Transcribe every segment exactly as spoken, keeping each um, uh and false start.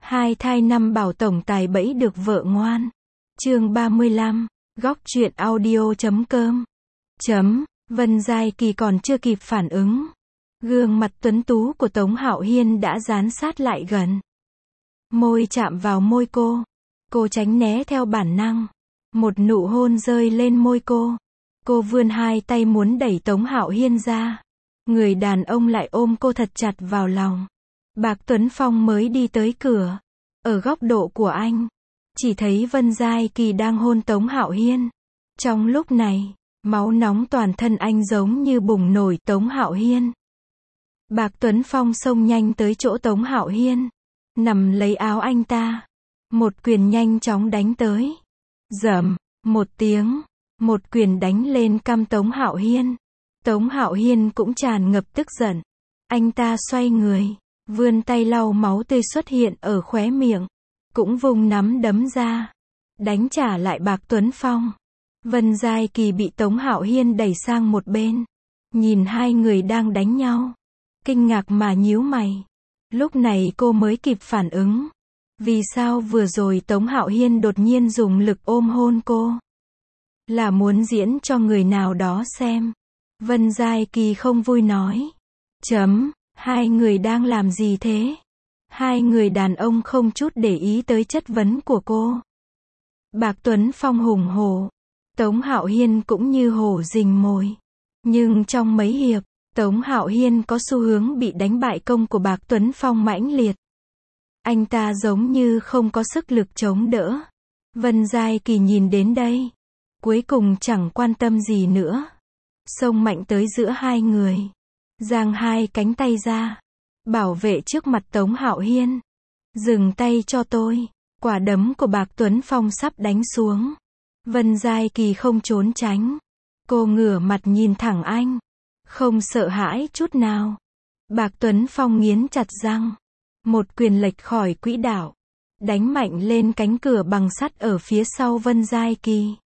Hai thai năm bảo tổng tài bẫy được vợ ngoan. Chương ba mươi lăm, góc truyện audio chấm com. Chấm, Vân Giai Kỳ còn chưa kịp phản ứng. Gương mặt tuấn tú của Tống Hạo Hiên đã dán sát lại gần. Môi chạm vào môi cô. Cô tránh né theo bản năng. Một nụ hôn rơi lên môi cô. Cô vươn hai tay muốn đẩy Tống Hạo Hiên ra. Người đàn ông lại ôm cô thật chặt vào lòng. Bạc Tuấn Phong mới đi tới cửa. Ở góc độ của anh, chỉ thấy Vân Giai Kỳ đang hôn Tống Hạo Hiên. Trong lúc này, máu nóng toàn thân anh giống như bùng nổi. Tống Hạo Hiên. Bạc Tuấn Phong xông nhanh tới chỗ Tống Hạo Hiên, nằm lấy áo anh ta. Một quyền nhanh chóng đánh tới. Rầm, một tiếng, một quyền đánh lên cằm Tống Hạo Hiên. Tống Hạo Hiên cũng tràn ngập tức giận. Anh ta xoay người, vươn tay lau máu tươi xuất hiện ở khóe miệng, cũng vùng nắm đấm ra, đánh trả lại Bạc Tuấn Phong. Vân Giai Kỳ bị Tống Hạo Hiên đẩy sang một bên, nhìn hai người đang đánh nhau, kinh ngạc mà nhíu mày. Lúc này cô mới kịp phản ứng, vì sao vừa rồi Tống Hạo Hiên đột nhiên dùng lực ôm hôn cô? Là muốn diễn cho người nào đó xem. Vân Giai Kỳ không vui nói. Chấm, hai người đang làm gì thế? Hai người đàn ông không chút để ý tới chất vấn của cô. Bạc Tuấn Phong hùng hổ. Tống Hạo Hiên cũng như hổ rình mồi. Nhưng trong mấy hiệp, Tống Hạo Hiên có xu hướng bị đánh bại, công của Bạc Tuấn Phong mãnh liệt. Anh ta giống như không có sức lực chống đỡ. Vân Giai Kỳ nhìn đến đây, cuối cùng chẳng quan tâm gì nữa. Xông mạnh tới giữa hai người, giang hai cánh tay ra, bảo vệ trước mặt Tống Hạo Hiên. Dừng tay cho tôi. Quả đấm của Bạc Tuấn Phong sắp đánh xuống. Vân Giai Kỳ không trốn tránh. Cô ngửa mặt nhìn thẳng anh, không sợ hãi chút nào. Bạc Tuấn Phong nghiến chặt răng, một quyền lệch khỏi quỹ đạo, đánh mạnh lên cánh cửa bằng sắt ở phía sau Vân Giai Kỳ.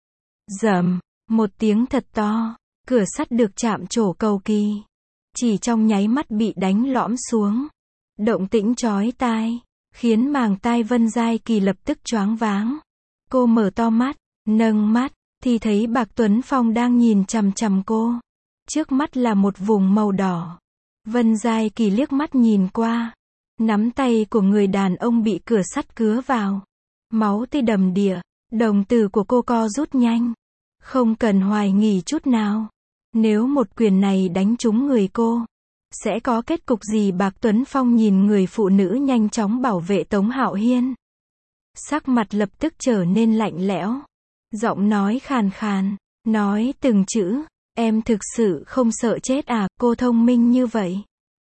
Rầm, một tiếng thật to, cửa sắt được chạm trổ cầu kỳ, chỉ trong nháy mắt bị đánh lõm xuống. Động tĩnh chói tai, khiến màng tai Vân Giai Kỳ lập tức choáng váng. Cô mở to mắt, nâng mắt, thì thấy Bạc Tuấn Phong đang nhìn chằm chằm cô. Trước mắt là một vùng màu đỏ. Vân Giai Kỳ liếc mắt nhìn qua. Nắm tay của người đàn ông bị cửa sắt cứa vào. Máu tươi đầm đìa, đồng tử của cô co rút nhanh. Không cần hoài nghi chút nào. Nếu một quyền này đánh trúng người cô, sẽ có kết cục gì? Bạc Tuấn Phong nhìn người phụ nữ nhanh chóng bảo vệ Tống Hạo Hiên. Sắc mặt lập tức trở nên lạnh lẽo. Giọng nói khàn khàn, nói từng chữ. Em thực sự không sợ chết à? Cô thông minh như vậy,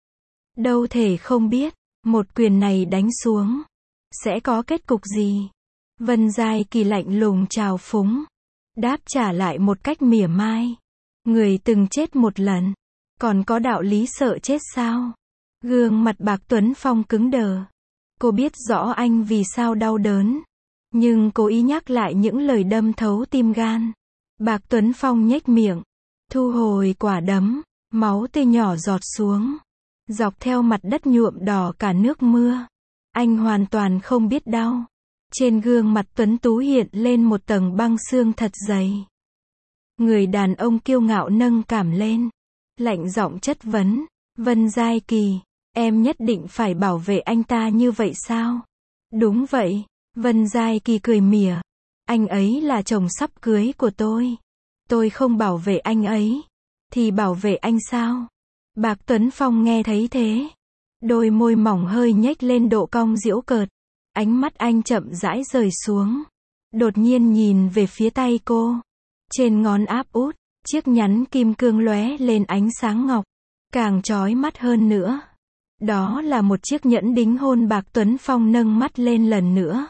đâu thể không biết, một quyền này đánh xuống, sẽ có kết cục gì? Vân Giai Kỳ lạnh lùng trào phúng, đáp trả lại một cách mỉa mai. Người từng chết một lần, còn có đạo lý sợ chết sao? Gương mặt Bạc Tuấn Phong cứng đờ. Cô biết rõ anh vì sao đau đớn, nhưng cố ý nhắc lại những lời đâm thấu tim gan. Bạc Tuấn Phong nhếch miệng, thu hồi quả đấm, máu tươi nhỏ giọt xuống, dọc theo mặt đất nhuộm đỏ cả nước mưa. Anh hoàn toàn không biết đau. Trên gương mặt tuấn tú hiện lên một tầng băng xương thật dày. Người đàn ông kiêu ngạo nâng cảm lên, lạnh giọng chất vấn. Vân Giai Kỳ, em nhất định phải bảo vệ anh ta như vậy sao? Đúng vậy. Vân Giai Kỳ cười mỉa. Anh ấy là chồng sắp cưới của tôi. Tôi không bảo vệ anh ấy, thì bảo vệ anh sao? Bạc Tuấn Phong nghe thấy thế, đôi môi mỏng hơi nhếch lên độ cong giễu cợt. Ánh mắt anh chậm rãi rời xuống, đột nhiên nhìn về phía tay cô. Trên ngón áp út, chiếc nhẫn kim cương lóe lên ánh sáng ngọc, càng chói mắt hơn nữa. Đó là một chiếc nhẫn đính hôn. Bạc Tuấn Phong nâng mắt lên lần nữa,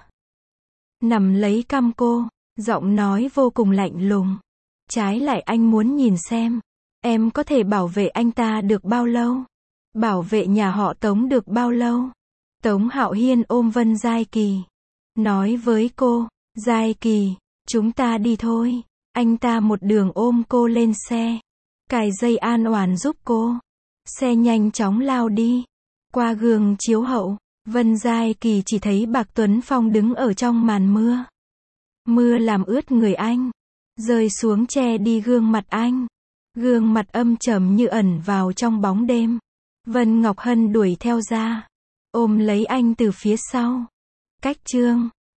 nằm lấy cằm cô, giọng nói vô cùng lạnh lùng. Trái lại anh muốn nhìn xem, em có thể bảo vệ anh ta được bao lâu? Bảo vệ nhà họ Tống được bao lâu? Tống Hạo Hiên ôm Vân Giai Kỳ, nói với cô. Giai Kỳ, chúng ta đi thôi. Anh ta một đường ôm cô lên xe, cài dây an toàn giúp cô. Xe nhanh chóng lao đi, qua gương chiếu hậu, Vân Giai Kỳ chỉ thấy Bạc Tuấn Phong đứng ở trong màn mưa. Mưa làm ướt người anh, rơi xuống che đi gương mặt anh. Gương mặt âm trầm như ẩn vào trong bóng đêm. Vân Ngọc Hân đuổi theo ra, ôm lấy anh từ phía sau. Cách chương